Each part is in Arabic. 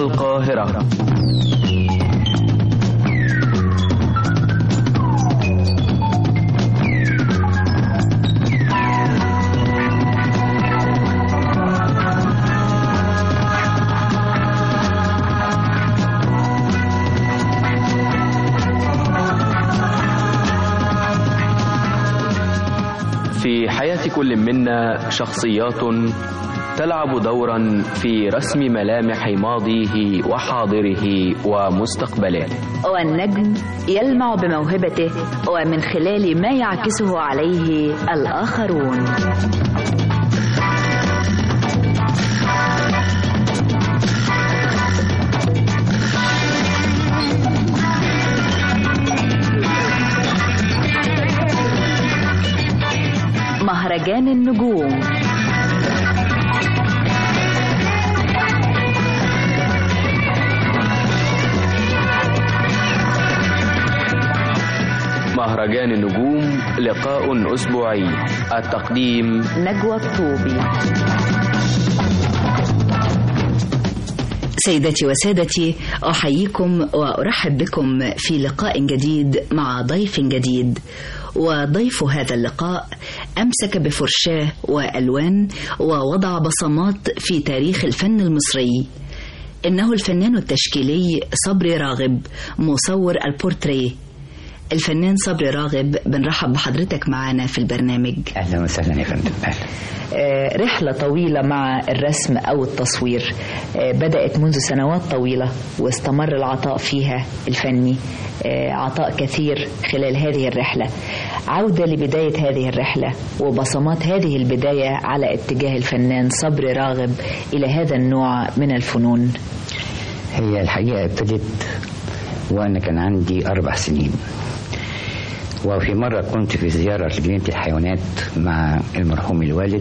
القاهرة. في حياة كل منا شخصيات تلعب دورا في رسم ملامح ماضيه وحاضره ومستقبله، والنجم يلمع بموهبته ومن خلال ما يعكسه عليه الآخرون. مهرجان النجوم. مهرجان النجوم لقاء أسبوعي. التقديم نجوى الطوبي. سيداتي وسادتي، أحييكم وأرحب بكم في لقاء جديد مع ضيف جديد. وضيف هذا اللقاء أمسك بفرشاة وألوان ووضع بصمات في تاريخ الفن المصري. إنه الفنان التشكيلي صبري راغب، مصور البورتريه. الفنان صبري راغب، بنرحب بحضرتك معنا في البرنامج. أهلا وسهلا يا فندم. رحلة طويلة مع الرسم أو التصوير بدأت منذ سنوات طويلة، واستمر العطاء فيها الفني عطاء كثير خلال هذه الرحلة. عودة لبداية هذه الرحلة وبصمات هذه البداية على اتجاه الفنان صبري راغب إلى هذا النوع من الفنون. هي الحقيقة ابتدت وأنا كان عندي 4 سنين، وفي مرة كنت في زيارة لجنينة الحيوانات مع المرحوم الوالد،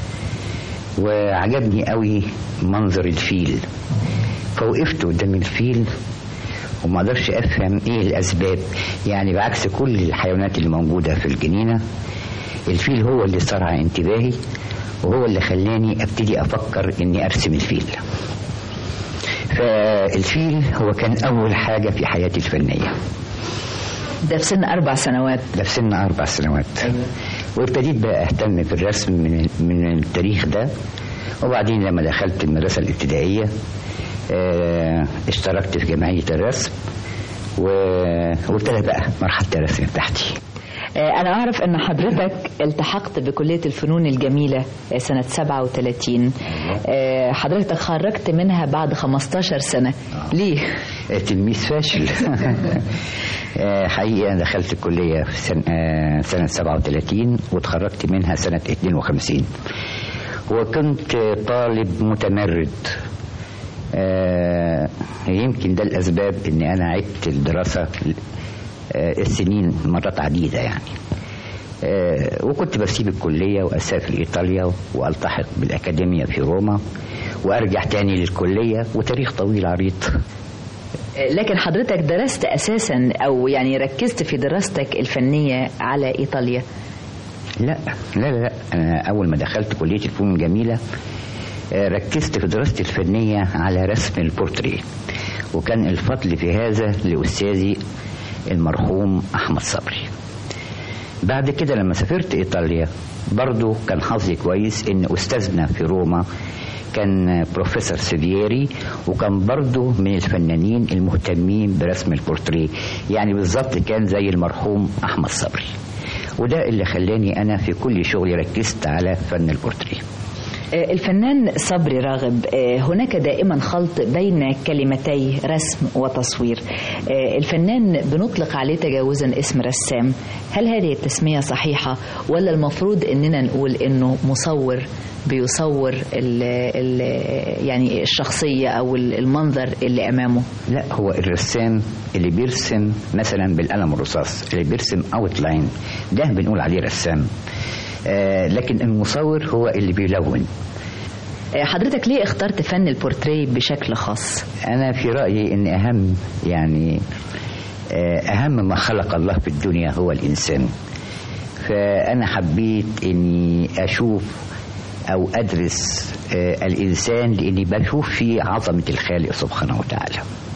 وعجبني قوي منظر الفيل، فوقفت قدام الفيل وما قدرش افهم ايه الاسباب. يعني بعكس كل الحيوانات اللي موجودة في الجنينة، الفيل هو اللي صرع انتباهي، وهو اللي خلاني ابتدي افكر اني ارسم الفيل. فالفيل هو كان اول حاجة في حياتي الفنية. ده في سن 4 سنوات. ده في سن 4 سنوات. وابتديت بقى اهتم بالرسم من التاريخ ده. وبعدين لما دخلت المدرسة الابتدائية اشتركت في جمعية الرسم، وابتدى بقى مرحلة الرسم بتاعتي. أنا أعرف أن حضرتك التحقت بكلية الفنون الجميلة سنة 37. حضرتك خرجت منها بعد 15 سنة. ليه؟ تلميذ فاشل. حقيقة دخلت الكلية في سنة 37 وتخرجت منها سنة 52، وكنت طالب متمرد. يمكن ده الأسباب أني أنا عدت الدراسة السنين مرات عديدة يعني. وكنت بسيب الكلية وأسافر إيطاليا وألتحق بالأكاديمية في روما وأرجع تاني للكلية، وتاريخ طويل عريض. لكن حضرتك درست أساسا أو يعني ركزت في دراستك الفنية على إيطاليا؟ لا لا لا، أنا أول ما دخلت كلية الفنون الجميلة ركزت في دراستي الفنية على رسم البورتريه، وكان الفضل في هذا لأستاذي المرحوم أحمد صبري. بعد كده لما سافرت إيطاليا برضو كان حظي كويس إن أستاذنا في روما كان بروفيسور سيفييري، وكان برضو من الفنانين المهتمين برسم البورتريه، يعني بالظبط كان زي المرحوم أحمد صبري. وده اللي خلاني أنا في كل شغلي ركزت على فن البورتريه. الفنان صبري راغب، هناك دائما خلط بين كلمتي رسم وتصوير. الفنان بنطلق عليه تجاوزا اسم رسام، هل هذه التسمية صحيحة ولا المفروض اننا نقول انه مصور بيصور يعني الشخصية او المنظر اللي امامه؟ لا، هو الرسام اللي بيرسم مثلا بالقلم الرصاص، اللي بيرسم اوتلاين، ده بنقول عليه رسام. لكن المصور هو اللي بيلون. حضرتك ليه اخترت فن البورتريه بشكل خاص؟ أنا في رأيي إن أهم ما خلق الله في الدنيا هو الإنسان. فأنا حبيت إني أشوف أو أدرس الإنسان لأني بشوف فيه عظمة الخالق سبحانه وتعالى،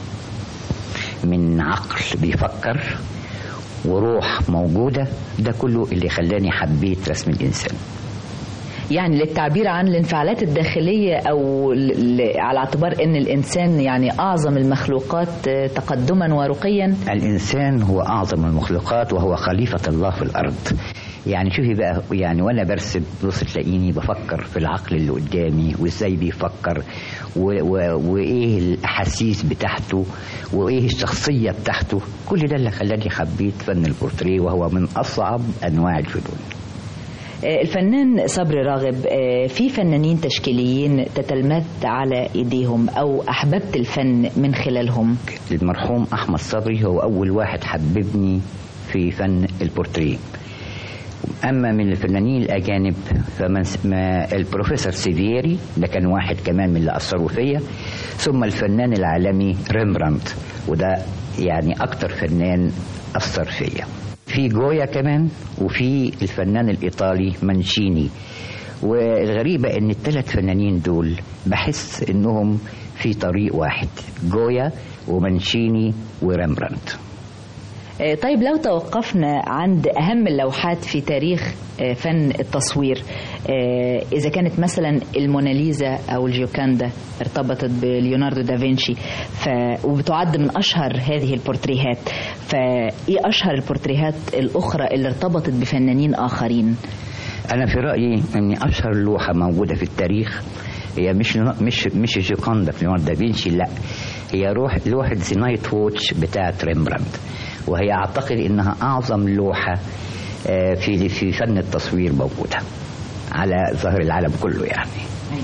من عقل بيفكر وروح موجودة. ده كله اللي خلاني حبيت رسم الإنسان. يعني للتعبير عن الانفعالات الداخلية، أو على اعتبار أن الإنسان يعني أعظم المخلوقات تقدما ورقيا. الإنسان هو أعظم المخلوقات وهو خليفة الله في الأرض. يعني شوفي بقى، يعني وأنا برسم بص تلاقيني بفكر في العقل اللي قدامي وإزاي بيفكر وإيه الأحاسيس بتاعته وإيه الشخصية بتاعته. كل ده اللي خلاني حبيت فن البورتريه، وهو من أصعب أنواع الفنون. الفنان صبري راغب، في فنانين تشكيليين تتلمذت على ايديهم او احببت الفن من خلالهم؟ المرحوم احمد صبري هو اول واحد حببني في فن البورتريه. اما من الفنانين الاجانب البروفيسور سيفيري ده كان واحد كمان من اللي اثروا فيا، ثم الفنان العالمي ريمبراندت، وده يعني اكتر فنان اثر فيا. في جويا كمان، وفي الفنان الإيطالي مانشيني. والغريبة ان الثلاث فنانين دول بحس انهم في طريق واحد، جويا ومانشيني وريمبراندت. طيب لو توقفنا عند أهم اللوحات في تاريخ فن التصوير، إذا كانت مثلا الموناليزا أو الجيوكاندا ارتبطت بليوناردو دافنشي وبتعد من أشهر هذه البورتريهات، فإيه أشهر البورتريهات الأخرى اللي ارتبطت بفنانين آخرين؟ أنا في رأيي أن أشهر لوحة موجودة في التاريخ هي مش الجيوكاندا في ليوناردو دافنشي، لا، هي لوحة ذا نايت ووتش بتاعت ريمبراندت، وهي أعتقد إنها أعظم لوحة في فن التصوير موجودة على ظهر العالم كله يعني.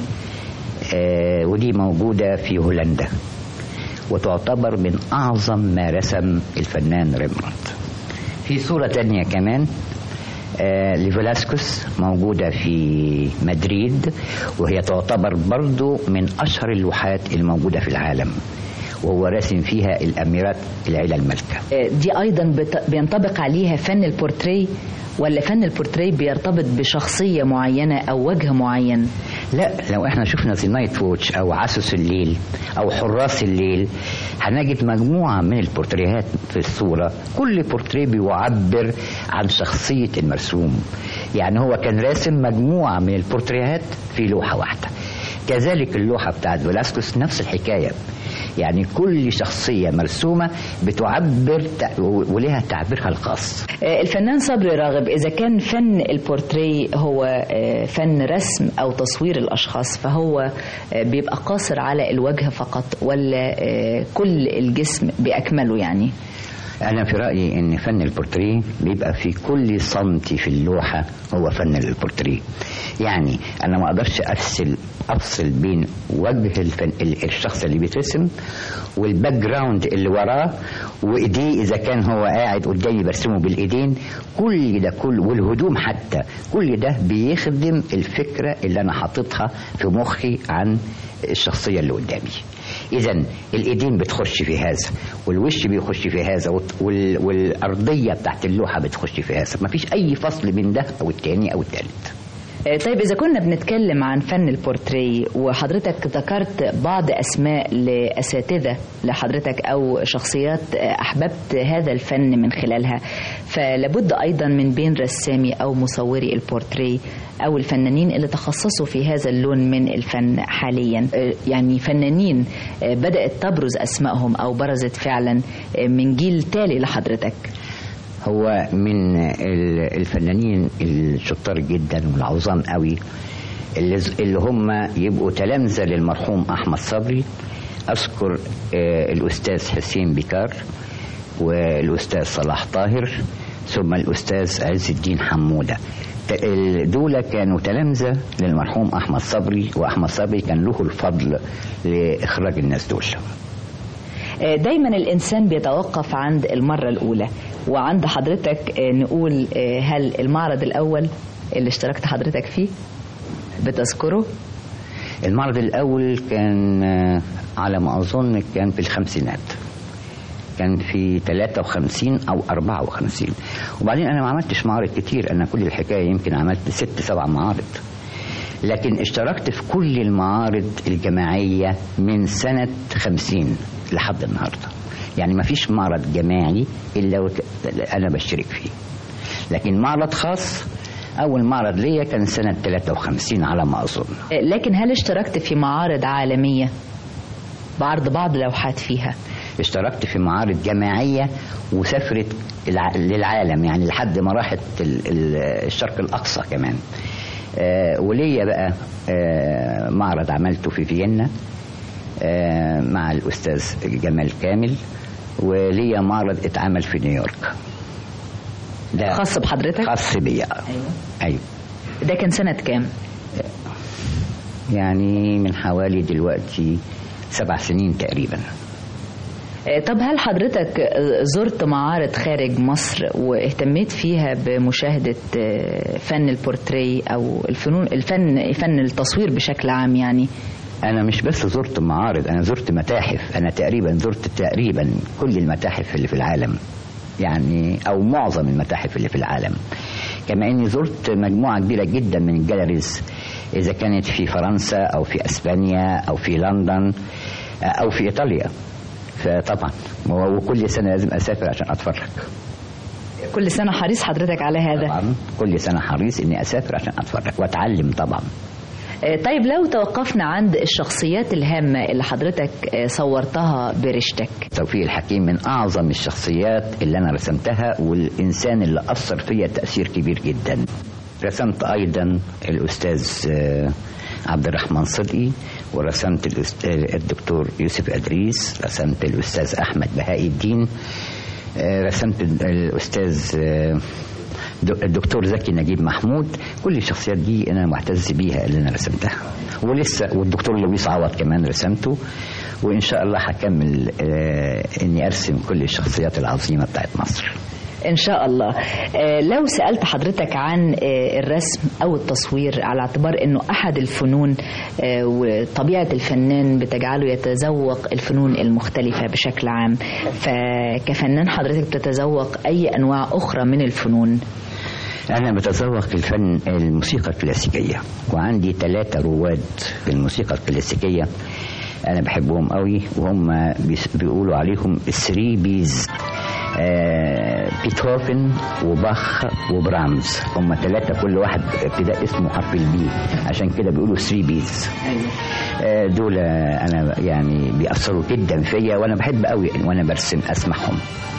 ودي موجودة في هولندا، وتعتبر من أعظم ما رسم الفنان ريمبراندت. في صورة تانية كمان لفلاسكوس موجودة في مدريد، وهي تعتبر برضو من أشهر اللوحات الموجودة في العالم، وهو راسم فيها الأميرات العيلة الملكة. دي أيضا بينطبق عليها فن البورتريه، ولا فن البورتريه بيرتبط بشخصية معينة أو وجه معين؟ لا، لو احنا شفنا ذا نايت ووتش أو عسس الليل أو حراس الليل هنجد مجموعة من البورتريهات في الصورة. كل بورتريه بيعبر عن شخصية المرسوم، يعني هو كان راسم مجموعة من البورتريهات في لوحة واحدة. كذلك اللوحة بتاعت فلاسكوس نفس الحكاية، يعني كل شخصية مرسومة بتعبر ولها تعبيرها الخاص. الفنان صبري راغب، إذا كان فن البورتريه هو فن رسم أو تصوير الأشخاص، فهو بيبقى قاصر على الوجه فقط، ولا كل الجسم بأكمله يعني؟ أنا في رأيي إن فن البورتريه بيبقى في كل سنتي في اللوحة هو فن البورتريه. يعني أنا ما أقدرش أفصل بين وجه الشخص اللي بيترسم والباك جراوند اللي وراه وإيديه، إذا كان هو قاعد قدامي برسمه بالإيدين، كل ده والهدوم حتى، كل ده بيخدم الفكرة اللي أنا حاططها في مخي عن الشخصية اللي قدامي. إذن الإيدين بتخش في هذا، والوش بيخش في هذا، والأرضية بتاعت اللوحة بتخش في هذا، ما فيش أي فصل بين ده أو التاني أو التالت. طيب إذا كنا بنتكلم عن فن البورتريه، وحضرتك ذكرت بعض أسماء لأساتذة لحضرتك أو شخصيات أحببت هذا الفن من خلالها، فلابد أيضا من بين رسامي أو مصوري البورتريه أو الفنانين اللي تخصصوا في هذا اللون من الفن حاليا، يعني فنانين بدأت تبرز أسمائهم أو برزت فعلا من جيل تالي لحضرتك. هو من الفنانين الشطار جدا والعظام قوي اللي هم يبقوا تلامذة للمرحوم أحمد صبري. أذكر الأستاذ حسين بكار، والأستاذ صلاح طاهر، ثم الأستاذ عز الدين حمودة. دول كانوا تلامذة للمرحوم أحمد صبري، وأحمد صبري كان له الفضل لإخراج الناس دول. دايما الإنسان بيتوقف عند المرة الأولى، وعند حضرتك نقول هل المعرض الأول اللي اشتركت حضرتك فيه بتذكره؟ المعرض الأول كان على ما أظن كان في الخمسينات، كان في 53 أو 54. وبعدين أنا ما عملتش معارض كتير، أنا كل الحكاية يمكن عملت 6-7 معارض. لكن اشتركت في كل المعارض الجماعية من سنة 50 لحد النهاردة. يعني ما فيش معرض جماعي إلا أنا بشترك فيه. لكن معرض خاص أول معرض ليا كان سنة 53 على ما أظن. لكن هل اشتركت في معارض عالمية بعرض بعض لوحات فيها؟ اشتركت في معارض جماعية وسافرت للعالم، يعني لحد ما راحت الشرق الأقصى كمان. وليا بقى معرض عملته في فيينا مع الأستاذ جمال كامل، وليا معرض اتعمل في نيويورك. ده خاص بحضرتك؟ خاص بيا. أيوه. ده كان سنة كام؟ يعني من حوالي دلوقتي 7 سنين تقريبا. طب هل حضرتك زرت معارض خارج مصر واهتميت فيها بمشاهدة فن البورتري أو فن التصوير بشكل عام؟ يعني أنا مش بس زرت معارض، أنا زرت متاحف. أنا زرت كل المتاحف اللي في العالم، يعني أو معظم المتاحف اللي في العالم. كما أني زرت مجموعة كبيرة جدا من الجاليريز، إذا كانت في فرنسا أو في أسبانيا أو في لندن أو في إيطاليا. فطبعا وكل سنة لازم أسافر عشان أتفرج. كل سنة حريص حضرتك على هذا؟ طبعا كل سنة حريص إني أسافر عشان أتفرج وأتعلم طبعا. طيب لو توقفنا عند الشخصيات الهامة اللي حضرتك صورتها برشتك. توفيق الحكيم من أعظم الشخصيات اللي أنا رسمتها، والإنسان اللي أثر فيا تأثير كبير جدا. رسمت أيضا الأستاذ عبد الرحمن صدقي، ورسمت الدكتور يوسف أدريس، رسمت الأستاذ أحمد بهاء الدين، رسمت الأستاذ الدكتور زكي نجيب محمود. كل الشخصيات دي أنا معتز بيها اللي أنا رسمتها، والدكتور لويس عوض كمان رسمته. وإن شاء الله هكمل إني أرسم كل الشخصيات العظيمة بتاعت مصر إن شاء الله. لو سألت حضرتك عن الرسم أو التصوير على اعتبار أنه أحد الفنون وطبيعة الفنان بتجعله يتذوق الفنون المختلفة بشكل عام، فكفنان حضرتك بتتذوق أي أنواع أخرى من الفنون؟ أنا بتذوق الفن الموسيقى الكلاسيكية، وعندي 3 رواد بالموسيقى الكلاسيكية أنا بحبهم قوي، وهم بيقولوا عليهم 3 بيز. بيتهوفن وباخ وبرامز، هم 3 كل واحد ابتداء اسمه حرف البي، عشان كده بيقولوا 3 بيز. دول أنا يعني بيأثروا جدا فيا، وأنا بحب قوي وأنا برسم أسمعهم.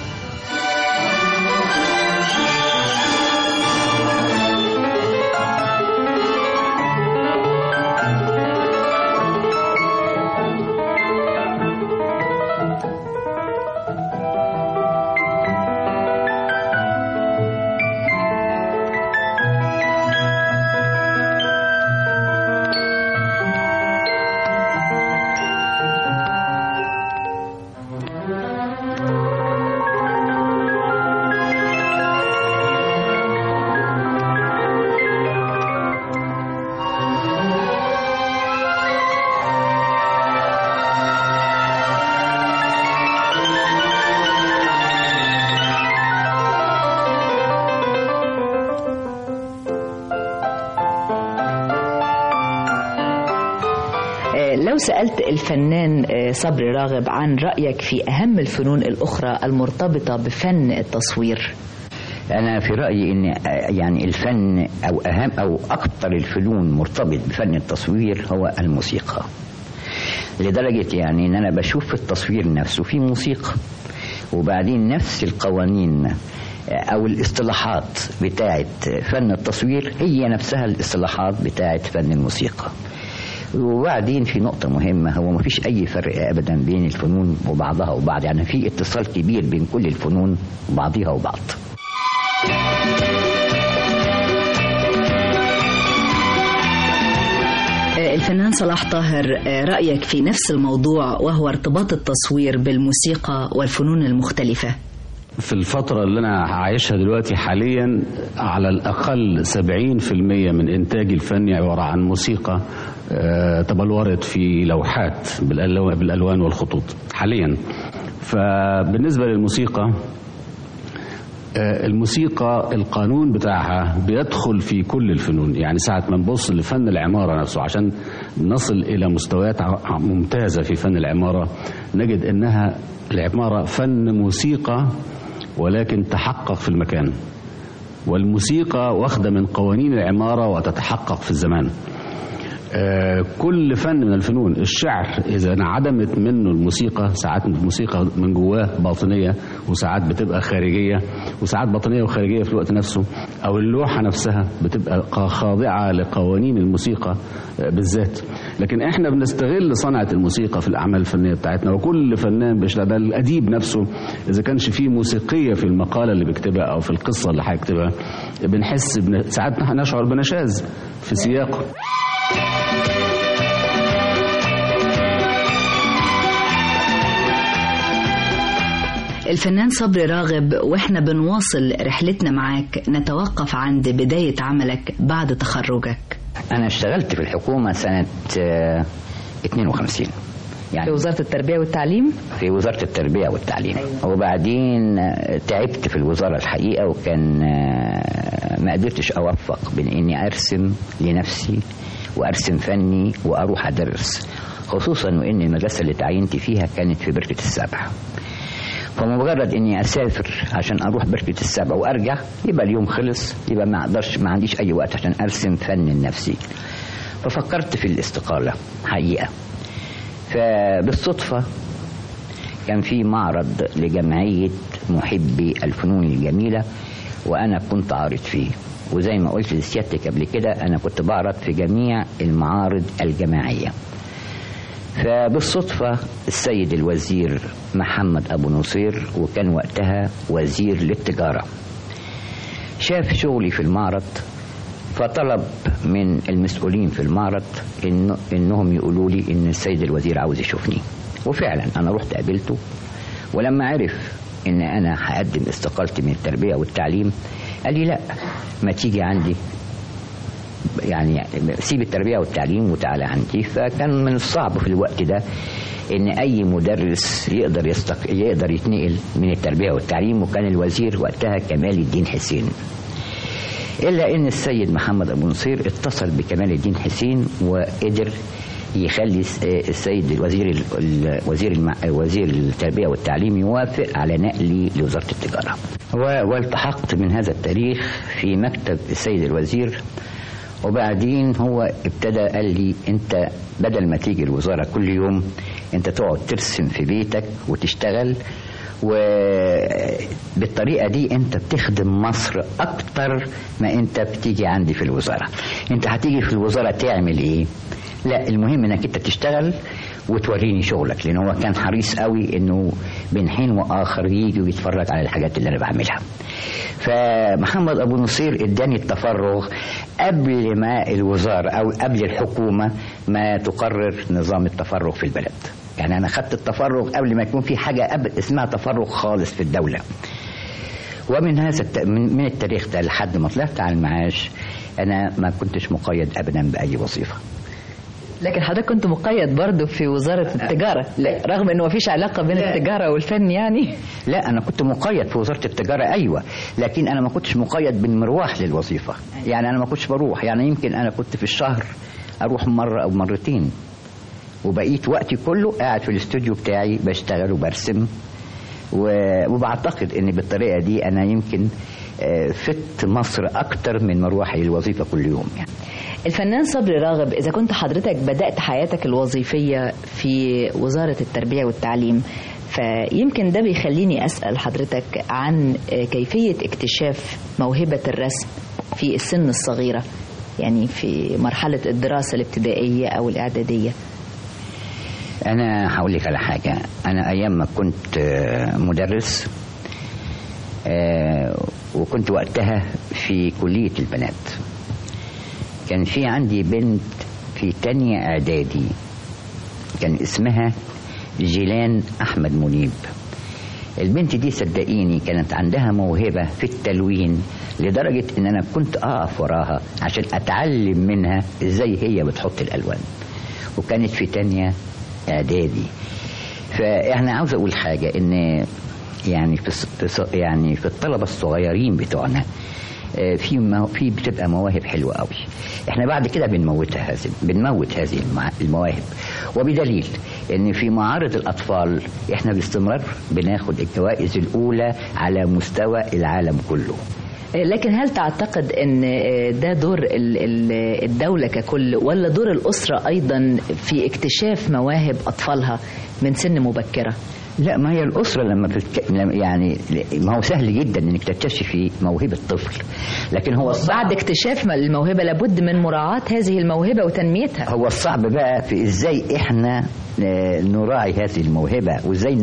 لو سألت الفنان صبري راغب عن رأيك في أهم الفنون الأخرى المرتبطة بفن التصوير؟ أنا في رأيي إن يعني الفن أو أهم أو أكثر الفنون مرتبط بفن التصوير هو الموسيقى، لدرجة يعني إن أنا بشوف في التصوير نفسه في موسيقى، وبعدين نفس القوانين أو الاصطلاحات بتاعة فن التصوير هي نفسها الاصطلاحات بتاعة فن الموسيقى. وبعدين في نقطة مهمة، هو ما فيش أي فرق أبدا بين الفنون وبعضها وبعض، يعني في اتصال كبير بين كل الفنون وبعضها وبعض. الفنان صلاح طاهر، رأيك في نفس الموضوع وهو ارتباط التصوير بالموسيقى والفنون المختلفة؟ في الفترة اللي أنا عايشها دلوقتي حاليا على الأقل 70% من إنتاجي الفني عبارة عن موسيقى تبلورت في لوحات بالألوان والخطوط حاليا. فبالنسبة للموسيقى الموسيقى القانون بتاعها بيدخل في كل الفنون. يعني ساعة ما نبص لفن العمارة نفسه عشان نصل إلى مستويات ممتازة في فن العمارة، نجد أنها العمارة فن موسيقى ولكن تحقق في المكان، والموسيقى واخدة من قوانين العمارة وتتحقق في الزمان. كل فن من الفنون، الشعر إذا انعدمت منه الموسيقى، ساعات الموسيقى من جواه باطنية وساعات بتبقى خارجية وساعات باطنية وخارجية في الوقت نفسه، أو اللوحة نفسها بتبقى خاضعة لقوانين الموسيقى بالذات. لكن احنا بنستغل صنعة الموسيقى في الأعمال الفنية بتاعتنا، وكل فنان بيشتغل. ده الأديب نفسه إذا كانش فيه موسيقية في المقالة اللي بيكتبها أو في القصة اللي هيكتبها بنحس ساعات نشعر بنشاز في سياقه. الفنان صبري راغب، واحنا بنواصل رحلتنا معاك نتوقف عند بداية عملك بعد تخرجك. أنا اشتغلت في الحكومة سنة 52 يعني في وزارة التربية والتعليم. في وزارة التربية والتعليم. أيوة. وبعدين تعبت في الوزارة الحقيقة، وكان ما قدرتش أوفق بين إني أرسم لنفسي وأرسم فني وأروح أدرس، خصوصا وإن المدرسة اللي تعينت فيها كانت في بركة السبع. فمجرد اني اسافر عشان اروح بركة السبع وارجع يبقى اليوم خلص، يبقى ما عنديش اي وقت عشان ارسم فن لنفسي. ففكرت في الاستقالة حقيقة. فبالصدفة كان في معرض لجمعية محبي الفنون الجميلة وانا كنت عارض فيه، وزي ما قلت لسيادتك قبل كده انا كنت بعرض في جميع المعارض الجماعية. فبالصدفة السيد الوزير محمد أبو نصير، وكان وقتها وزير للتجارة، شاف شغلي في المعرض فطلب من المسؤولين في المعرض إنهم يقولوا لي إن السيد الوزير عاوز يشوفني. وفعلا أنا رحت قابلته، ولما عرف إن أنا هقدم استقالتي من التربية والتعليم قال لي لا، ما تيجي عندي، يعني سيب التربية والتعليم وتعالى عندي. فكان من الصعب في الوقت ده ان اي مدرس يقدر يتنقل من التربية والتعليم، وكان الوزير وقتها كمال الدين حسين. الا ان السيد محمد ابو نصير اتصل بكمال الدين حسين وقدر يخلي السيد وزير التربية والتعليم يوافق على نقلي لوزارة التجارة. والتحقت من هذا التاريخ في مكتب السيد الوزير. وبعدين هو ابتدى قال لي انت بدل ما تيجي الوزارة كل يوم انت تقعد ترسم في بيتك وتشتغل، وبالطريقة دي انت بتخدم مصر اكتر ما انت بتيجي عندي في الوزارة. انت هتيجي في الوزارة تعمل ايه؟ لا، المهم انك انت تشتغل وتوريني شغلك، لان هو كان حريص قوي انه بين حين واخر يجي ويتفرج على الحاجات اللي انا بعملها. فمحمد ابو نصير اداني التفرغ قبل ما الوزارة او قبل الحكومة ما تقرر نظام التفرغ في البلد. يعني انا خدت التفرغ قبل ما يكون في حاجة اسمها تفرغ خالص في الدولة. ومن هذا من التاريخ ده لحد ما طلعت على المعاش انا ما كنتش مقيد ابدا باي وظيفة. لكن حضرتك كنت مقيد برضه في وزارة التجارة، رغم انه مفيش علاقة بين التجارة والفن يعني. لا، انا كنت مقيد في وزارة التجارة ايوه، لكن انا ما كنتش مقيد بالمروح للوظيفة. يعني انا ما كنتش بروح، يعني يمكن انا كنت في الشهر اروح مرة او مرتين، وبقيت وقتي كله قاعد في الاستوديو بتاعي بشتغل وبرسم. وبعتقد ان بالطريقة دي انا يمكن فت مصر اكتر من مروحي للوظيفة كل يوم يعني. الفنان صبري راغب، إذا كنت حضرتك بدأت حياتك الوظيفية في وزارة التربية والتعليم، فيمكن ده بيخليني أسأل حضرتك عن كيفية اكتشاف موهبة الرسم في السن الصغيرة، يعني في مرحلة الدراسة الابتدائية أو الإعدادية. أنا هقول لك على حاجة. أنا أيام ما كنت مدرس وكنت وقتها في كلية البنات، كان في عندي بنت في تانية إعدادي كان اسمها جيلان أحمد منيب. البنت دي صدقيني كانت عندها موهبة في التلوين لدرجة إن أنا كنت أقف وراها عشان أتعلم منها إزاي هي بتحط الألوان، وكانت في تانية إعدادي. فإحنا عاوز أقول حاجة، إن يعني في الطلبة الصغيرين بتوعنا في بتبقى مواهب حلوة قوي. احنا بعد كده بنموت هذه المواهب، وبدليل ان في معارض الاطفال احنا باستمرار بناخد الجوائز الاولى على مستوى العالم كله. لكن هل تعتقد ان ده دور الدولة ككل ولا دور الأسرة أيضا في اكتشاف مواهب أطفالها من سن مبكرة؟ لا، ما هي الأسرة يعني ما هو سهل جدا انك تكتشفي موهبة طفل، لكن هو بعد اكتشاف الموهبة لابد من مراعاة هذه الموهبة وتنميتها. هو الصعب بقى في ازاي احنا نراعي هذه الموهبة وازاي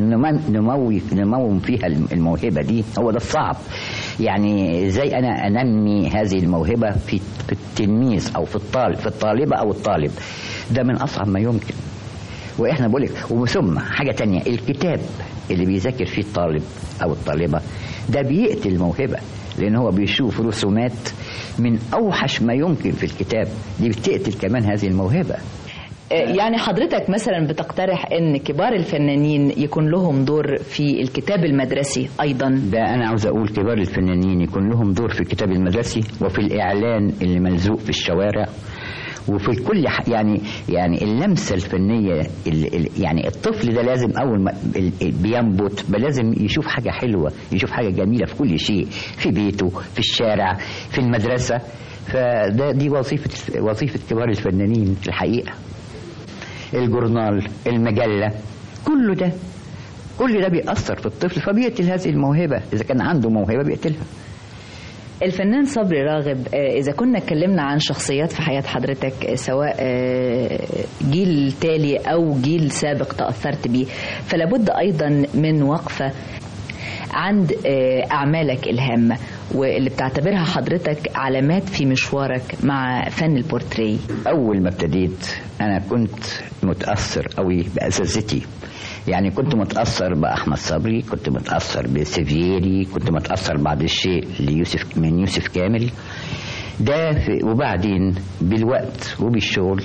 نمو فيها الموهبة دي، هو ده الصعب. يعني ازاي انا انمي هذه الموهبة في التلميذ او في الطالبة او الطالب، ده من اصعب ما يمكن. واحنا بقولك وثم حاجة تانية، الكتاب اللي بيذاكر فيه الطالب او الطالبة ده بيقتل الموهبة، لان هو بيشوف رسومات من اوحش ما يمكن في الكتاب، دي بتقتل كمان هذه الموهبة. يعني حضرتك مثلا بتقترح ان كبار الفنانين يكون لهم دور في الكتاب المدرسي ايضا؟ ده انا عاوز اقول كبار الفنانين يكون لهم دور في الكتاب المدرسي وفي الاعلان اللي ملزوق في الشوارع وفي كل يعني اللمسه الفنيه. يعني الطفل ده لازم اول ما بينبت لازم يشوف حاجه حلوه، يشوف حاجه جميله في كل شيء، في بيته، في الشارع، في المدرسه. دي وظيفه كبار الفنانين في الحقيقه. الجورنال، المجله، كل ده بيأثر في الطفل فبيقتل هذه الموهبه. اذا كان عنده موهبه بيقتلها. الفنان صبري راغب، إذا كنا اتكلمنا عن شخصيات في حياة حضرتك سواء جيل تالي أو جيل سابق تأثرت بيه، فلابد أيضا من وقفة عند أعمالك الهامة واللي بتعتبرها حضرتك علامات في مشوارك مع فن البورتريه. أول ما ابتديت أنا كنت متأثر قوي بأساتذتي، يعني كنت متأثر بأحمد صبري، كنت متأثر بسيفيري، كنت متأثر بعض الشيء من يوسف كامل ده. وبعدين بالوقت وبالشغل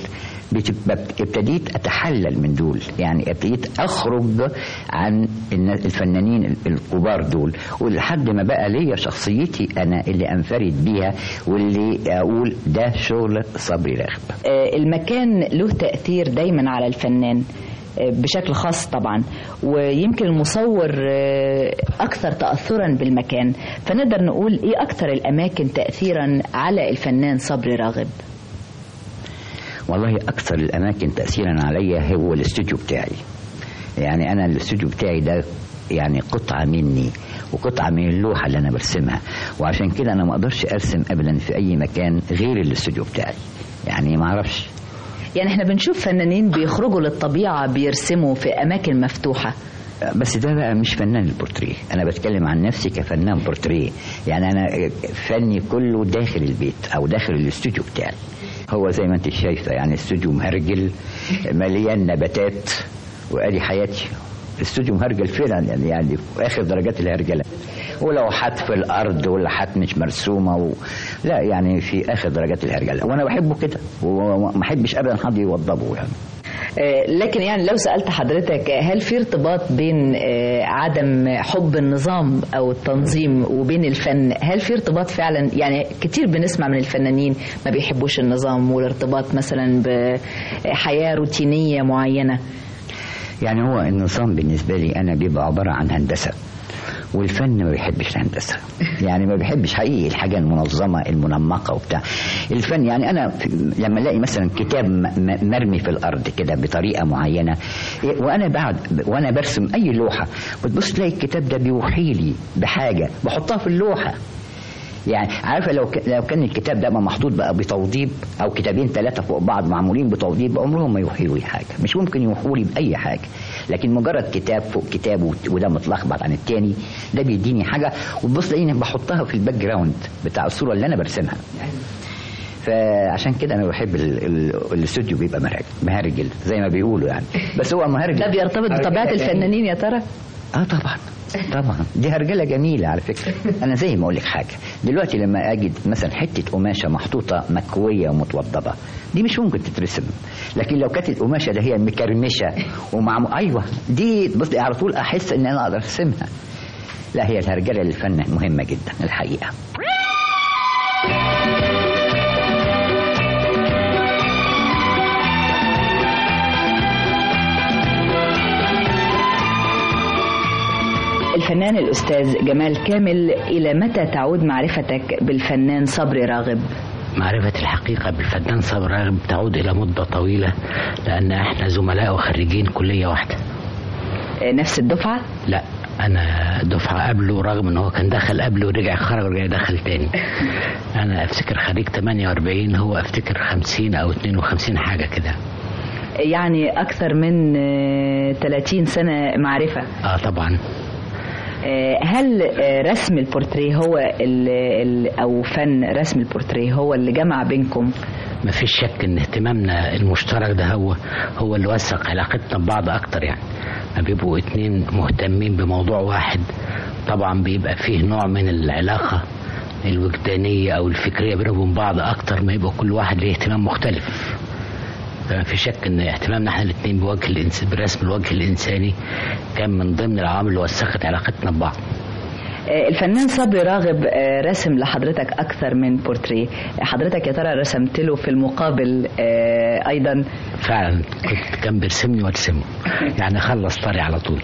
ابتديت أتحلل من دول، يعني ابتديت أخرج عن الفنانين الكبار دول، ولحد ما بقى ليا شخصيتي أنا اللي أنفرد بيها واللي أقول ده شغل صبري راغب. المكان له تأثير دايما على الفنان بشكل خاص طبعا، ويمكن المصور أكثر تأثرا بالمكان، فنقدر نقول إيه أكثر الأماكن تأثيرا على الفنان صبري راغب؟ والله أكثر الأماكن تأثيرا علي هو الاستوديو بتاعي. يعني أنا الاستوديو بتاعي ده يعني قطعة مني وقطعة من اللوحة اللي أنا برسمها، وعشان كده أنا ما أقدرش أرسم أبدا في أي مكان غير الاستوديو بتاعي، يعني ما أعرفش. يعني احنا بنشوف فنانين بيخرجوا للطبيعة بيرسموا في أماكن مفتوحة، بس ده بقى مش فنان البورتريه. أنا بتكلم عن نفسي كفنان بورتريه، يعني أنا فني كله داخل البيت أو داخل الاستوديو بتاعي. هو زي ما انت شايفة يعني استوديو مهرجل مليان نباتات وادي حياتي. استوديو مهرجل فعلا، يعني في اخر درجات الهرجله، ولوحات في الارض ولوحات مش مرسومه لا يعني في اخر درجات الهرجله، وانا بحبه كده وما احبش ابدا حد يوضبه يعني. لكن يعني لو سألت حضرتك هل في ارتباط بين عدم حب النظام أو التنظيم وبين الفن؟ هل في ارتباط فعلا؟ يعني كتير بنسمع من الفنانين ما بيحبوش النظام والارتباط مثلا بحياة روتينية معينة. يعني هو النظام بالنسبة لي أنا بيبقى عبارة عن هندسة، والفن ما بيحبش الهندسة، يعني ما بيحبش حقيقي الحاجة المنظمة المنمقة وبتاع. الفن يعني أنا لما ألاقي مثلا كتاب مرمي في الأرض كده بطريقة معينة، وأنا برسم أي لوحة بتبص تلاقي الكتاب ده بيوحي لي بحاجة بحطها في اللوحة. يعني عارفة لو كان الكتاب ده محطوط بقى بتوضيب أو كتابين 3 فوق بعض معمولين بتوضيب، عمرهم ما يوحيوا لي حاجة، مش ممكن يوحوا لي بأي حاجة. لكن مجرد كتاب فوق كتاب وده متلخبط عن التاني ده بيديني حاجة، وتبص تلاقيني بحطها في الباك جراوند بتاع الصورة اللي أنا برسمها. فعشان كده أنا بحب الاستوديو بيبقى مهرجل زي ما بيقولوا يعني، بس هو مهرجل. ده بيرتبط بطبيعة الفنانين يا ترى؟ طبعا دي هرجله جميله على فكره. انا زي ما اقول لك حاجه دلوقتي لما اجد مثلا حته قماشه محطوطه مكويه ومتوضبه دي مش ممكن تترسم، لكن لو كانت القماشه ده هي مكرمشه ايوه دي بص على طول احس ان انا اقدر ارسمها. لا، هي الهرجله للفن مهمه جدا الحقيقه. الفنان الأستاذ جمال كامل، إلى متى تعود معرفتك بالفنان صبري راغب؟ معرفة الحقيقة بالفنان صبري راغب تعود إلى مدة طويلة، لأن احنا زملاء وخريجين كلية واحدة. نفس الدفعة؟ لا، أنا دفعة قبله، رغم أنه كان دخل قبله ورجع خرج ورجع دخل تاني. أنا أفتكر خريج 48، هو أفتكر 50 أو 52 حاجة كده. يعني أكثر من 30 سنة معرفة. طبعا. هل رسم البورتريه هو أو فن رسم البورتريه هو اللي جمع بينكم؟ ما فيش شك ان اهتمامنا المشترك ده هو اللي وثق علاقتنا ببعض اكتر. يعني ما بيبقوا اتنين مهتمين بموضوع واحد، طبعا بيبقى فيه نوع من العلاقة الوجدانية او الفكرية بينهم وبين بعض اكتر ما يبقى كل واحد له اهتمام مختلف. فما في شك ان اهتمامنا احنا الاثنين برسم الوجه الانساني كان من ضمن العوامل اللي وثقت علاقتنا ببعض. الفنان صبري راغب رسم لحضرتك اكثر من بورتريه، حضرتك يا ترى رسمت له في المقابل ايضا؟ فعلا كان بيرسمني وارسمه، يعني خلص طري على طول.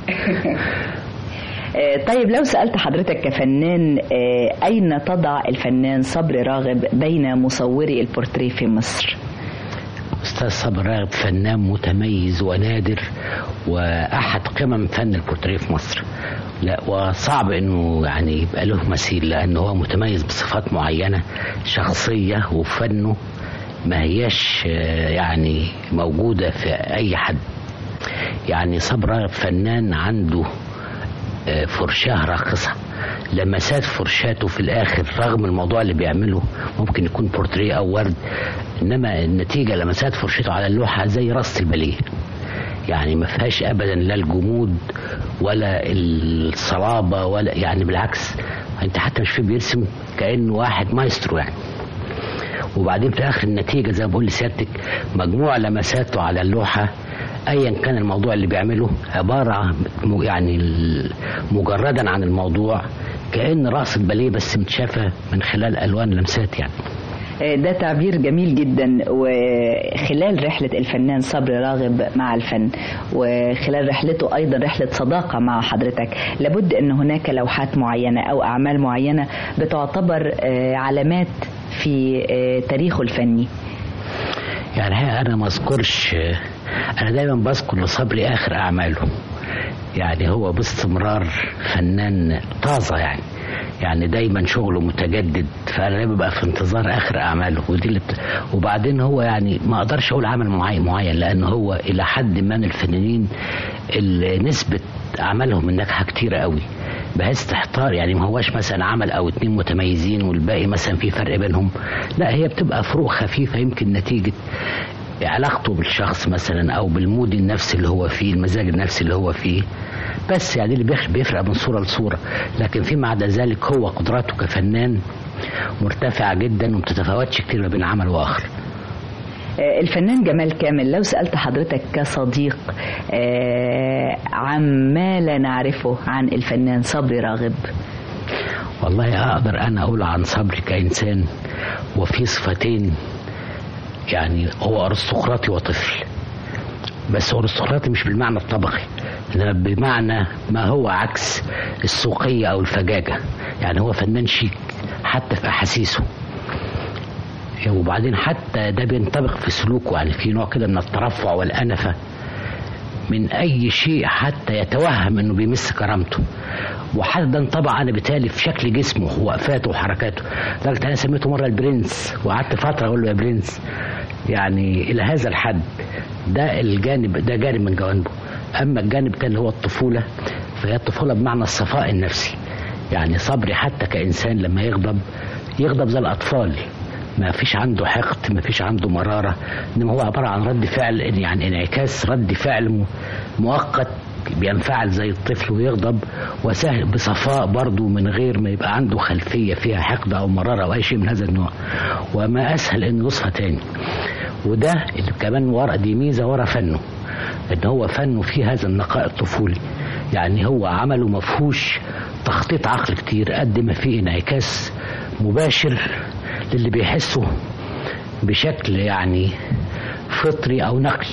طيب لو سألت حضرتك كفنان، اين تضع الفنان صبري راغب بين مصوري البورتريه في مصر؟ أستاذ صبري راغب فنان متميز ونادر، وأحد قمم فن البورتريه في مصر. لا، وصعب إنه يعني يبقى له مثيل، لأنه هو متميز بصفات معينة شخصية، وفنه ما هياش يعني موجودة في أي حد. يعني صبري راغب فنان عنده فرشاه راقصة، لمسات فرشاته في الآخر رغم الموضوع اللي بيعمله ممكن يكون بورتريه أو ورد، إنما النتيجة لمسات فرشته على اللوحة زي رصة الباليه، يعني ما فيهاش أبدا لا الجمود ولا الصلابة ولا، يعني بالعكس أنت حتى مش فيه بيرسم كأنه واحد مايسترو يعني. وبعدين في آخر النتيجة زي ما بقول لسيادتك مجموع لمساته على اللوحة ايا كان الموضوع اللي بيعمله عبارة يعني مجردا عن الموضوع كأن رأس الباليه بس متشافة من خلال ألوان لمسات. يعني ده تعبير جميل جدا. وخلال رحلة الفنان صبري راغب مع الفن، وخلال رحلته أيضا رحلة صداقة مع حضرتك، لابد أن هناك لوحات معينة أو أعمال معينة بتعتبر علامات في تاريخه الفني. يعني أنا ما أذكرش، أنا دايما بذكر لصبري آخر أعماله، يعني هو باستمرار فنان طازة، يعني دايما شغله متجدد، فأنا دايما ببقى في انتظار آخر أعماله. وبعدين هو يعني ما أقدرش أقول عمل معين، لأن هو إلى حد ما من الفنانين اللي نسبة أعمالهم الناجحة كتيرة قوي، بحيث تحتار يعني ما هواش مثلا عمل أو اتنين متميزين والباقي مثلا في فرق بينهم، لا هي بتبقى فروق خفيفة يمكن نتيجة علاقته بالشخص مثلا او بالمود النفسي اللي هو فيه، المزاج النفسي اللي هو فيه، بس يعني اللي بيفرق من صورة لصورة. لكن فيما عدا ذلك هو قدراته كفنان مرتفعة جدا ومتتفاوتش كتير ما بين عمل واخر. الفنان جمال كامل، لو سألت حضرتك كصديق عما لا نعرفه عن الفنان صبري راغب؟ والله اقدر انا اقول عن صبري كإنسان وفي صفتين، يعني هو أرستقراطي وطفل، بس أرستقراطي مش بالمعنى الطبقي، إنما بمعنى ما هو عكس السوقية أو الفجاجة. يعني هو فنان شيك حتى في أحاسيسه، وبعدين حتى ده بينطبق في سلوكه، يعني في نوع كده من الترفع والأنفة من أي شيء حتى يتوهم إنه بيمس كرامته. وحتى ده انطبع أنا بالتالي في شكل جسمه ووقفاته وحركاته، لدرجة أنا سميته مرة البرنس، وقعدت فترة أقول له يا برنس، يعني إلى هذا الحد. ده الجانب، ده جانب من جوانبه. أما الجانب الثاني اللي هو الطفولة، فهي الطفولة بمعنى الصفاء النفسي. يعني صبري حتى كإنسان لما يغضب زي الأطفال، ما فيش عنده حقد، ما فيش عنده مرارة، إنما هو عبارة عن رد فعل، يعني انعكاس رد فعل مؤقت، بينفعل زي الطفل ويغضب، وسهل بصفاء برضو من غير ما يبقى عنده خلفية فيها حقد أو مرارة أو أي شيء من هذا النوع. وما أسهل إنه يصفى تاني. وده كمان ورا، دي ميزة ورا فنه، إن هو فنه فيه هذا النقاء الطفولي. يعني هو عمله مفهوش تخطيط عقل كتير قد ما فيه انعكاس مباشر للي بيحسه بشكل يعني فطري أو نقلي.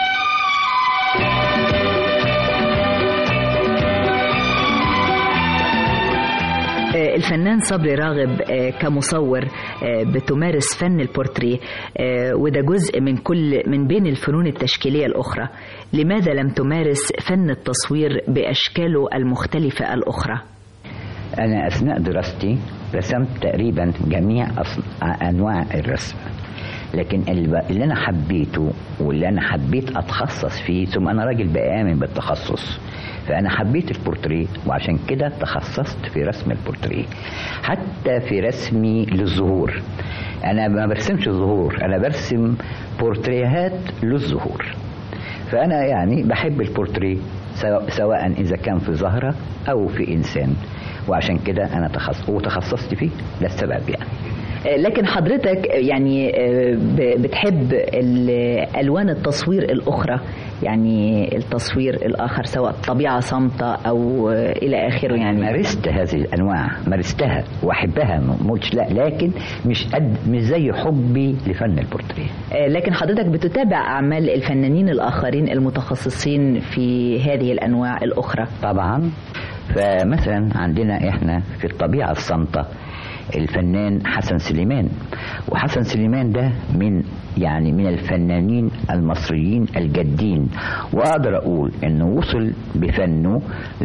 الفنان صبري راغب كمصور بتمارس فن البورتريه، وده جزء من بين الفنون التشكيلية الأخرى. لماذا لم تمارس فن التصوير بأشكاله المختلفة الأخرى؟ أنا أثناء دراستي رسمت تقريبا جميع أنواع الرسم، لكن اللي أنا حبيته واللي أنا حبيت أتخصص فيه، ثم أنا راجل بآمن بالتخصص، فأنا حبيت البورتريه وعشان كده تخصصت في رسم البورتريه. حتى في رسمي للظهور أنا ما برسمش ظهور، أنا برسم بورتريهات للظهور. فأنا يعني بحب البورتريه سواء إذا كان في زهرة أو في إنسان، وعشان كده أنا تخصصت فيه، ده السبب يعني. لكن حضرتك يعني بتحب الألوان التصوير الأخرى، يعني التصوير الآخر سواء طبيعة صامتة أو إلى آخره. يعني مارست هذه الأنواع، مارستها وأحبها، ما قلتش لا، لكن مش زي حبي لفن البورتريه. لكن حضرتك بتتابع أعمال الفنانين الآخرين المتخصصين في هذه الأنواع الأخرى؟ طبعا. فمثلا عندنا إحنا في الطبيعة الصامتة الفنان حسن سليمان، وحسن سليمان ده من الفنانين المصريين الجادين، واقدر اقول انه وصل بفنه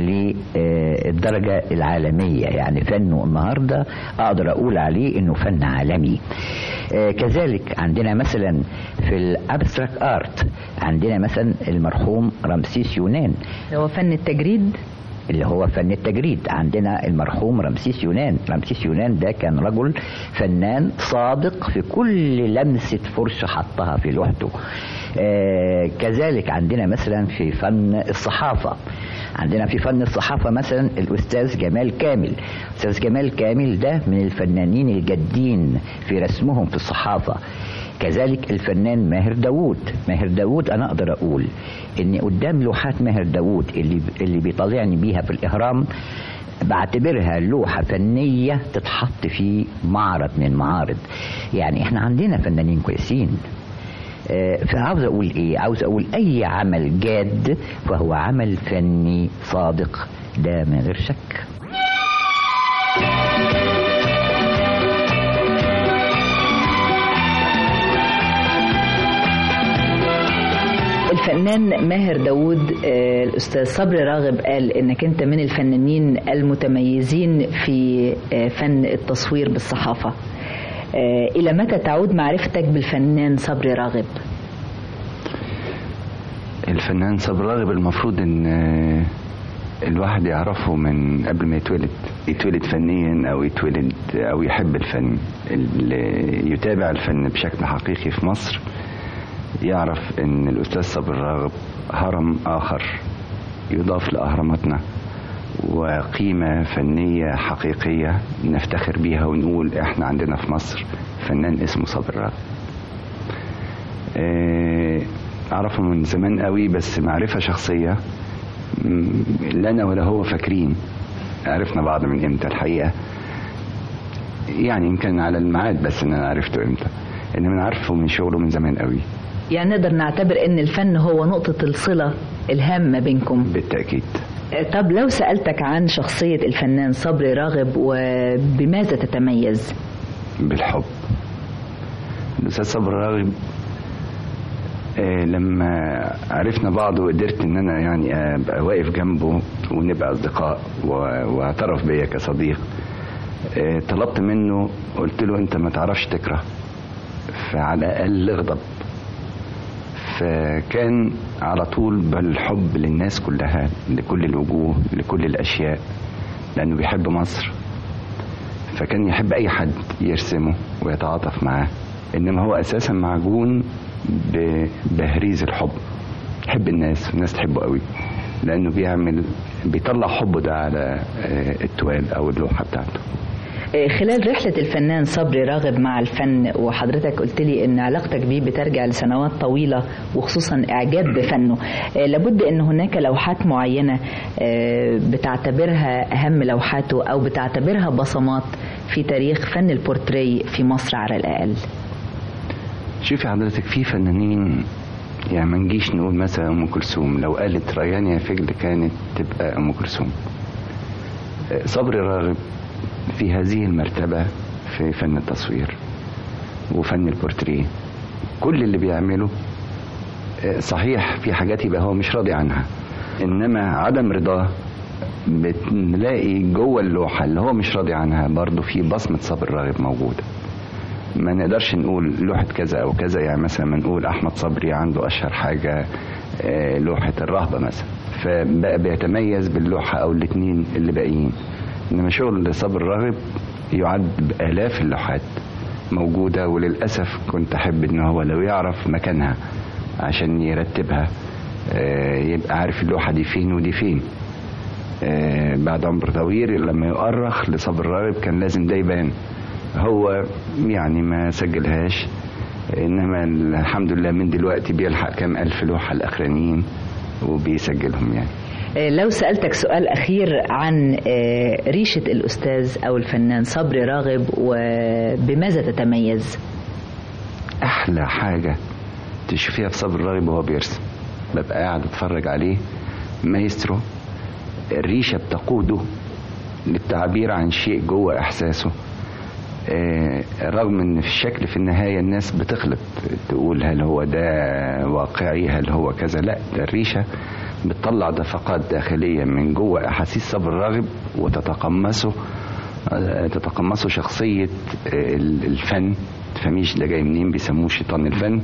للدرجة العالمية، يعني فنه النهاردة اقدر اقول عليه انه فن عالمي. كذلك عندنا مثلا في الابستراكت ارت عندنا مثلا المرحوم رمسيس يونان، هو فن التجريد، اللي هو فن التجريد. عندنا المرحوم رمسيس يونان. رمسيس يونان ده كان رجل فنان صادق في كل لمسة فرشة حطها في لوحته. كذلك عندنا مثلا في فن الصحافة، عندنا في فن الصحافة مثلا الأستاذ جمال كامل. الأستاذ جمال كامل ده من الفنانين الجادين في رسمهم في الصحافة. كذلك الفنان ماهر داوود. ماهر داوود أنا أقدر أقول إن قدام لوحات ماهر داوود اللي بيطلعني بيها في الإهرام بعتبرها لوحة فنية تتحط في معرض من المعارض. يعني إحنا عندنا فنانين كويسين. فعاوز أقول إيه؟ عاوز أقول أي عمل جاد فهو عمل فني صادق، ده من غير شك. الفنان ماهر داوود، الأستاذ صبري راغب قال إنك أنت من الفنانين المتميزين في فن التصوير بالصحافة. إلى متى تعود معرفتك بالفنان صبري راغب؟ الفنان صبري راغب المفروض إن الواحد يعرفه من قبل ما يتولد فنيا أو يتولد أو يحب الفن. اللي يتابع الفن بشكل حقيقي في مصر يعرف ان الاستاذ صبري راغب هرم اخر يضاف لاهراماتنا، وقيمة فنية حقيقية نفتخر بيها ونقول احنا عندنا في مصر فنان اسمه صبري راغب. اعرفه من زمان قوي، بس معرفة شخصية لا انا ولا هو فاكرين عرفنا بعض من امتى الحقيقة، يعني يمكن على الميعاد بس ان انا عرفته امتى، انما عارفه من شغله من زمان قوي. يعني نقدر نعتبر ان الفن هو نقطة الصلة الهامة بينكم. بالتأكيد. طب لو سألتك عن شخصية الفنان صبري راغب وبماذا تتميز؟ بالحب. الأستاذ صبري راغب لما عرفنا بعض وقدرت ان انا يعني ابقى واقف جنبه ونبقى اصدقاء واعترف بيا كصديق، طلبت منه قلت له انت ما تعرفش تكره، فعلى الاقل اغضب. فكان على طول بالحب للناس كلها، لكل الوجوه، لكل الاشياء، لانه بيحب مصر، فكان يحب اي حد يرسمه ويتعاطف معاه. انما هو اساسا معجون ببهريز الحب، يحب الناس والناس تحبه قوي، لانه بيطلع حبه ده على التوال او اللوحه بتاعته. خلال رحلة الفنان صبري راغب مع الفن، وحضرتك قلت لي ان علاقتك بيه بترجع لسنوات طويلة وخصوصا اعجاب بفنه، لابد ان هناك لوحات معينة بتعتبرها اهم لوحاته او بتعتبرها بصمات في تاريخ فن البورتريه في مصر على الاقل. شوفي حضرتك، في فنانين يعني ما نجيش نقول مثلا ام كلثوم، لو قالت ريان يا فجل كانت تبقى ام كلثوم. صبري راغب في هذه المرتبة في فن التصوير وفن البورتريه. كل اللي بيعمله صحيح في حاجات يبقى هو مش راضي عنها، انما عدم رضاه بنلاقي جوه اللوحة اللي هو مش راضي عنها برضو في بصمة صبري راغب موجودة. ما نقدرش نقول لوحة كذا او كذا، يعني مثلا ما نقول احمد صبري عنده اشهر حاجة لوحة الرهبة مثلا، فبقى بيتميز باللوحة او الاثنين اللي باقيين. انما شغل صبري راغب يعد بالاف اللوحات موجودة، وللأسف كنت احب ان هو لو يعرف مكانها عشان يرتبها يبقى عارف اللوحة دي فين ودي فين. بعد عمر طويل لما يؤرخ لصبري راغب كان لازم ده يبان. هو يعني ما سجلهاش، انما الحمد لله من دلوقتي بيلحق كام الف لوحة الاخرانيين وبيسجلهم. يعني لو سألتك سؤال أخير عن ريشة الأستاذ أو الفنان صبري راغب وبماذا تتميز؟ أحلى حاجة تشوفيها في صبري راغب وهو بيرسم، ببقى قاعد اتفرج عليه مايسترو. الريشة بتقوده للتعبير عن شيء جوه إحساسه، رغم ان في الشكل في النهاية الناس بتخلط تقول هل هو ده واقعي هل هو كذا. لا، ده الريشة بتطلع دفقات داخلية من جوه أحاسيس صبري راغب وتتقمصه شخصية الفن. تفهميش ده جاي منين، بيسموه شيطان الفن،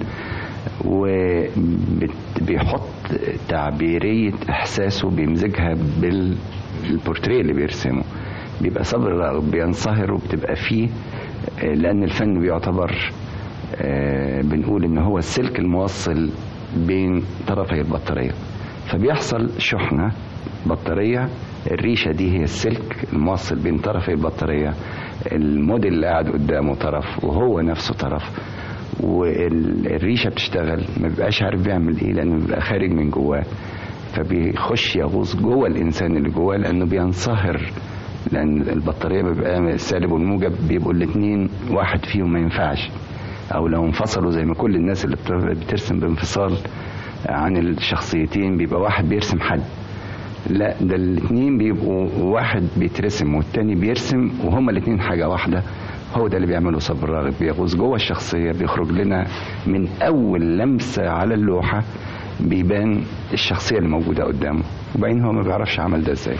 وبيحط تعبيرية إحساسه بيمزجها بالبورتريه اللي بيرسمه. بيبقى صبري راغب بينصهر وبتبقى فيه، لأن الفن بيعتبر بنقول إن هو السلك الموصل بين طرفي البطارية، فبيحصل شحنة بطارية. الريشة دي هي السلك الموصل بين طرفي البطارية. الموديل اللي قاعد قدامه طرف وهو نفسه طرف، والريشة بتشتغل ما بيبقاش عارف بيعمل ايه لأنه بيبقى خارج من جواه، فبيخش يغوص جوه الإنسان اللي جواه لأنه بينصهر. لأن البطارية بيبقى السالب والموجب بيبقوا الاثنين واحد فيهم ما ينفعش، أو لو انفصلوا زي ما كل الناس اللي بترسم بانفصال عن الشخصيتين بيبقى واحد بيرسم حد. لا، ده الاثنين بيبقوا واحد بيترسم والتاني بيرسم وهما الاثنين حاجة واحدة. هو ده اللي بيعمله صبري راغب، بيغوص جوه الشخصية، بيخرج لنا من أول لمسة على اللوحة بيبان الشخصية اللي موجودة قدامه، وبعدين هو ما بيعرفش عمل ده ازاي.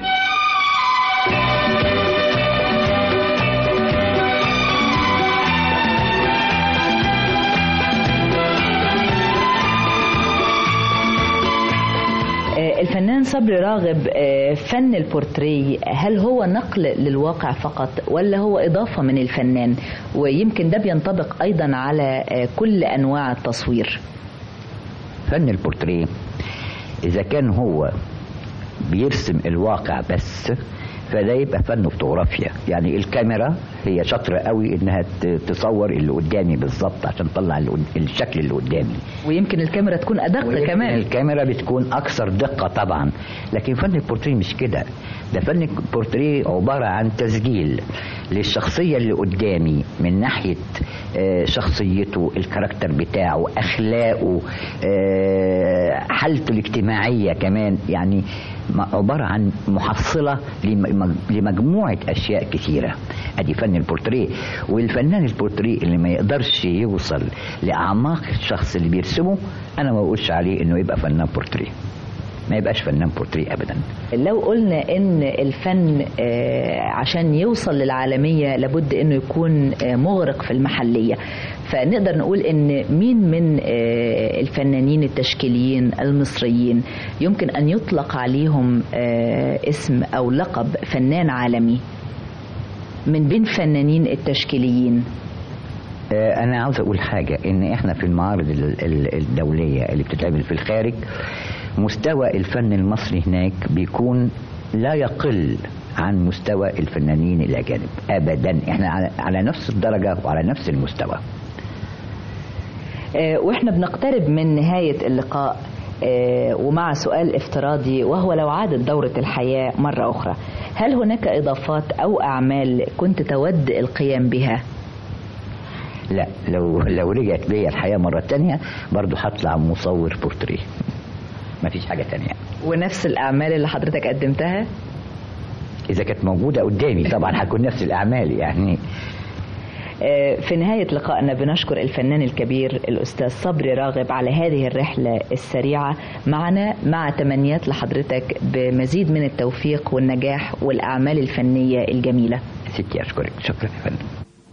الفنان صبري راغب، فن البورتريه هل هو نقل للواقع فقط ولا هو إضافة من الفنان؟ ويمكن ده بينطبق أيضا على كل أنواع التصوير. فن البورتريه إذا كان هو بيرسم الواقع بس فده يبقى فن فوتوغرافيا. يعني الكاميرا هي شاطرة قوي انها تصور اللي قدامي بالظبط عشان تطلع الشكل اللي قدامي، ويمكن الكاميرا تكون أدق كمان. الكاميرا بتكون اكثر دقة طبعا، لكن فن البورتريه مش كده. ده فن البورتريه عبارة عن تسجيل للشخصية اللي قدامي من ناحية شخصيته، الكاركتر بتاعه، اخلاقه، حالته الاجتماعية كمان. يعني عبارة عن محصلة لمجموعة أشياء كثيرة. أدي فن البورتريه. والفنان البورتريه اللي ما يقدرش يوصل لأعماق الشخص اللي بيرسمه أنا ما بقولش عليه إنه يبقى فنان بورتريه، ما يبقاش فنان بورتريه أبدا. لو قلنا إن الفن عشان يوصل للعالمية لابد إنه يكون مغرق في المحلية، فنقدر نقول إن مين من الفنانين التشكيليين المصريين يمكن أن يطلق عليهم اسم أو لقب فنان عالمي من بين فنانين التشكيليين؟ أنا عاوز أقول حاجة، إن إحنا في المعارض الدولية اللي بتتعمل في الخارج مستوى الفن المصري هناك بيكون لا يقل عن مستوى الفنانين الأجانب أبدا. احنا على نفس الدرجة وعلى نفس المستوى. واحنا بنقترب من نهاية اللقاء ومع سؤال افتراضي، وهو لو عادت دورة الحياة مرة أخرى، هل هناك إضافات أو أعمال كنت تود القيام بها؟ لا، لو رجعت بيا الحياة مرة تانية برضو هطلع مصور بورتريه، مفيش حاجة تانية. ونفس الأعمال اللي حضرتك قدمتها إذا كانت موجودة قدامي طبعا هتكون نفس الأعمال يعني. في نهاية لقائنا بنشكر الفنان الكبير الأستاذ صبري راغب على هذه الرحلة السريعة معنا، مع تمنيات لحضرتك بمزيد من التوفيق والنجاح والأعمال الفنية الجميلة. ستي أشكرك، شكرا يا فندم.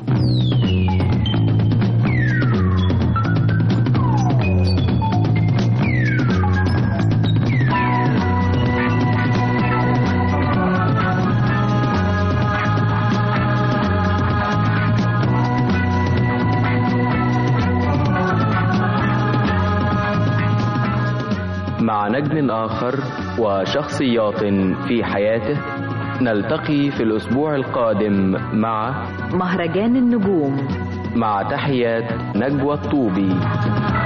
مع نجم آخر وشخصيات في حياته نلتقي في الأسبوع القادم مع مهرجان النجوم، مع تحيات نجوى الطوبي.